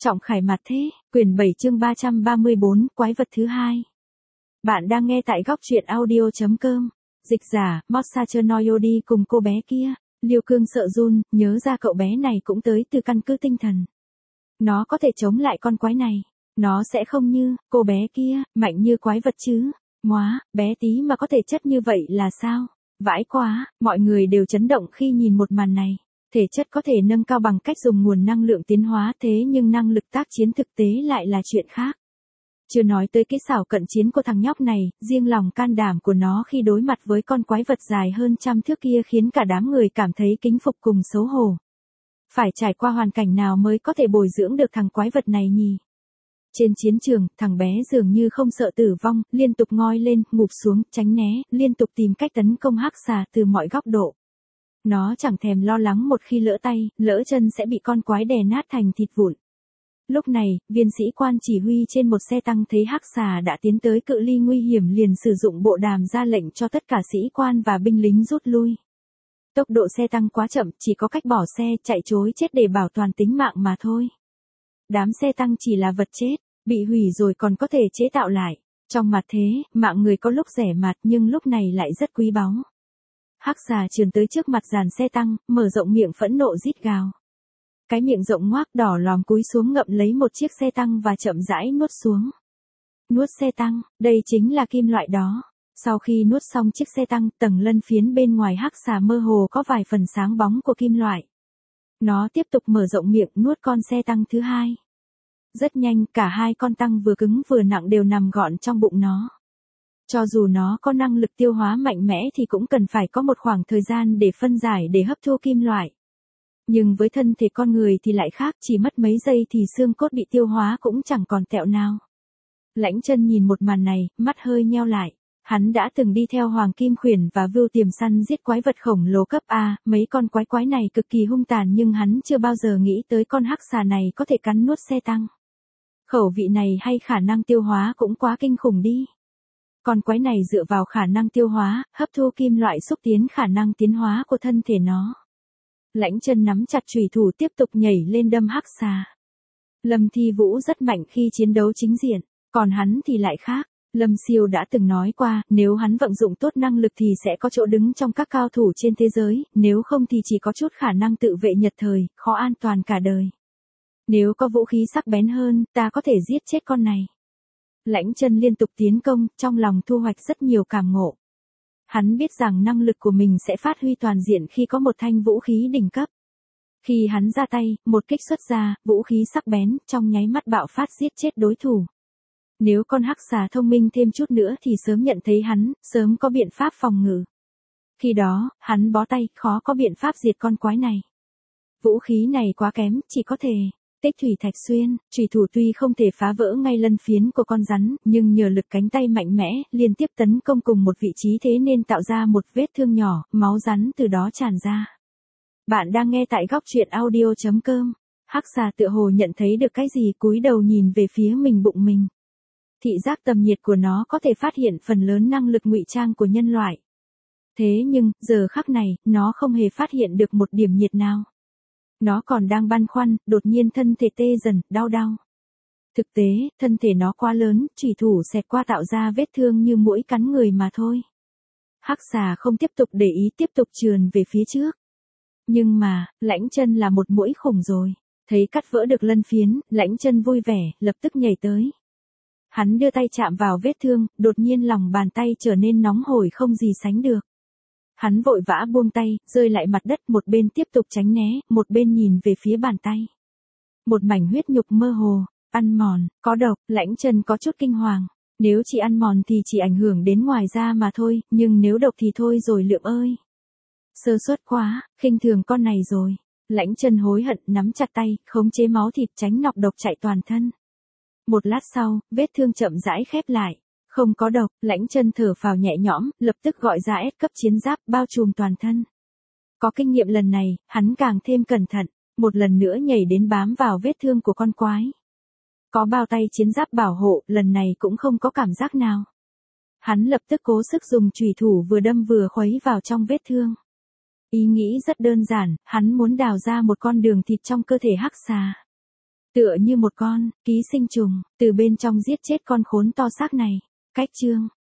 Trọng Khải Mặt Thế, quyển 7 chương 334, quái vật thứ hai. Bạn đang nghe tại góc truyện audio.com. Dịch giả, Mossacher Noyodi cùng cô bé kia. Liêu Cương sợ run, nhớ ra cậu bé này cũng tới từ căn cứ tinh thần. Nó có thể chống lại con quái này. Nó sẽ không như, cô bé kia, mạnh như quái vật chứ. Móa, bé tí mà có thể chất như vậy là sao? Vãi quá, mọi người đều chấn động khi nhìn một màn này. Thể chất có thể nâng cao bằng cách dùng nguồn năng lượng tiến hóa thế nhưng năng lực tác chiến thực tế lại là chuyện khác. Chưa nói tới kỹ xảo cận chiến của thằng nhóc này, riêng lòng can đảm của nó khi đối mặt với con quái vật dài hơn 100 thước kia khiến cả đám người cảm thấy kính phục cùng xấu hổ. Phải trải qua hoàn cảnh nào mới có thể bồi dưỡng được thằng quái vật này nhỉ? Trên chiến trường, thằng bé dường như không sợ tử vong, liên tục ngoi lên, ngụp xuống, tránh né, liên tục tìm cách tấn công hắc xà từ mọi góc độ. Nó chẳng thèm lo lắng một khi lỡ tay, lỡ chân sẽ bị con quái đè nát thành thịt vụn. Lúc này, viên sĩ quan chỉ huy trên một xe tăng thấy hắc xà đã tiến tới cự ly nguy hiểm liền sử dụng bộ đàm ra lệnh cho tất cả sĩ quan và binh lính rút lui. Tốc độ xe tăng quá chậm, chỉ có cách bỏ xe, chạy trối chết để bảo toàn tính mạng mà thôi. Đám xe tăng chỉ là vật chết, bị hủy rồi còn có thể chế tạo lại. Trong mặt thế, mạng người có lúc rẻ mạt nhưng lúc này lại rất quý báu. Hắc xà trườn tới trước mặt dàn xe tăng, mở rộng miệng phẫn nộ rít gào. Cái miệng rộng ngoác đỏ lòm cúi xuống ngậm lấy một chiếc xe tăng và chậm rãi nuốt xuống. Nuốt xe tăng, đây chính là kim loại đó. Sau khi nuốt xong chiếc xe tăng, tầng lân phiến bên ngoài hắc xà mơ hồ có vài phần sáng bóng của kim loại. Nó tiếp tục mở rộng miệng nuốt con xe tăng thứ hai. Rất nhanh, cả hai con tăng vừa cứng vừa nặng đều nằm gọn trong bụng nó. Cho dù nó có năng lực tiêu hóa mạnh mẽ thì cũng cần phải có một khoảng thời gian để phân giải để hấp thu kim loại. Nhưng với thân thể con người thì lại khác, chỉ mất mấy giây thì xương cốt bị tiêu hóa cũng chẳng còn tẹo nào. Lãnh Chân nhìn một màn này, mắt hơi nheo lại. Hắn đã từng đi theo Hoàng Kim Khuyển và Vưu Tiềm săn giết quái vật khổng lồ cấp A, mấy con quái này cực kỳ hung tàn nhưng hắn chưa bao giờ nghĩ tới con hắc xà này có thể cắn nuốt xe tăng. Khẩu vị này hay khả năng tiêu hóa cũng quá kinh khủng đi. Con quái này dựa vào khả năng tiêu hóa, hấp thu kim loại xúc tiến khả năng tiến hóa của thân thể nó. Lãnh Chân nắm chặt chùy thủ tiếp tục nhảy lên đâm hắc xà. Lâm Thi Vũ rất mạnh khi chiến đấu chính diện, còn hắn thì lại khác. Lâm Siêu đã từng nói qua, nếu hắn vận dụng tốt năng lực thì sẽ có chỗ đứng trong các cao thủ trên thế giới, nếu không thì chỉ có chút khả năng tự vệ nhật thời, khó an toàn cả đời. Nếu có vũ khí sắc bén hơn, ta có thể giết chết con này. Lãnh Chân liên tục tiến công, trong lòng thu hoạch rất nhiều cảm ngộ. Hắn biết rằng năng lực của mình sẽ phát huy toàn diện khi có một thanh vũ khí đỉnh cấp. Khi hắn ra tay, một kích xuất ra, vũ khí sắc bén, trong nháy mắt bạo phát giết chết đối thủ. Nếu con hắc xà thông minh thêm chút nữa thì sớm nhận thấy hắn, sớm có biện pháp phòng ngự. Khi đó, hắn bó tay, khó có biện pháp diệt con quái này. Vũ khí này quá kém, chỉ có thể tích thủy thạch xuyên, chùy thủ tuy không thể phá vỡ ngay lân phiến của con rắn, nhưng nhờ lực cánh tay mạnh mẽ, liên tiếp tấn công cùng một vị trí thế nên tạo ra một vết thương nhỏ, máu rắn từ đó tràn ra. Bạn đang nghe tại góc truyện audio.com. Hắc xà tựa hồ nhận thấy được cái gì cúi đầu nhìn về phía bụng mình. Thị giác tầm nhiệt của nó có thể phát hiện phần lớn năng lực ngụy trang của nhân loại. Thế nhưng, giờ khắc này, nó không hề phát hiện được một điểm nhiệt nào. Nó còn đang băn khoăn, đột nhiên thân thể tê dần, đau. Thực tế, thân thể nó quá lớn, chùy thủ xẹt qua tạo ra vết thương như muỗi cắn người mà thôi. Hắc xà không tiếp tục để ý tiếp tục trườn về phía trước. Nhưng mà, Lãnh Chân là một muỗi khủng rồi. Thấy cắt vỡ được lân phiến, Lãnh Chân vui vẻ, lập tức nhảy tới. Hắn đưa tay chạm vào vết thương, đột nhiên lòng bàn tay trở nên nóng hổi không gì sánh được. Hắn vội vã buông tay, rơi lại mặt đất, một bên tiếp tục tránh né, một bên nhìn về phía bàn tay. Một mảnh huyết nhục mơ hồ, ăn mòn, có độc, Lãnh Chân có chút kinh hoàng. Nếu chỉ ăn mòn thì chỉ ảnh hưởng đến ngoài da mà thôi, nhưng nếu độc thì thôi rồi Lượm ơi. Sơ suất quá, khinh thường con này rồi. Lãnh Chân hối hận nắm chặt tay, khống chế máu thịt tránh nọc độc chạy toàn thân. Một lát sau, vết thương chậm rãi khép lại. Không có độc, Lãnh Chân thở phào nhẹ nhõm, lập tức gọi ra S cấp chiến giáp bao trùm toàn thân. Có kinh nghiệm lần này, hắn càng thêm cẩn thận, một lần nữa nhảy đến bám vào vết thương của con quái. Có bao tay chiến giáp bảo hộ, lần này cũng không có cảm giác nào. Hắn lập tức cố sức dùng chùy thủ vừa đâm vừa khuấy vào trong vết thương. Ý nghĩ rất đơn giản, hắn muốn đào ra một con đường thịt trong cơ thể hắc xà. Tựa như một con ký sinh trùng, từ bên trong giết chết con khốn to xác này. Cách chương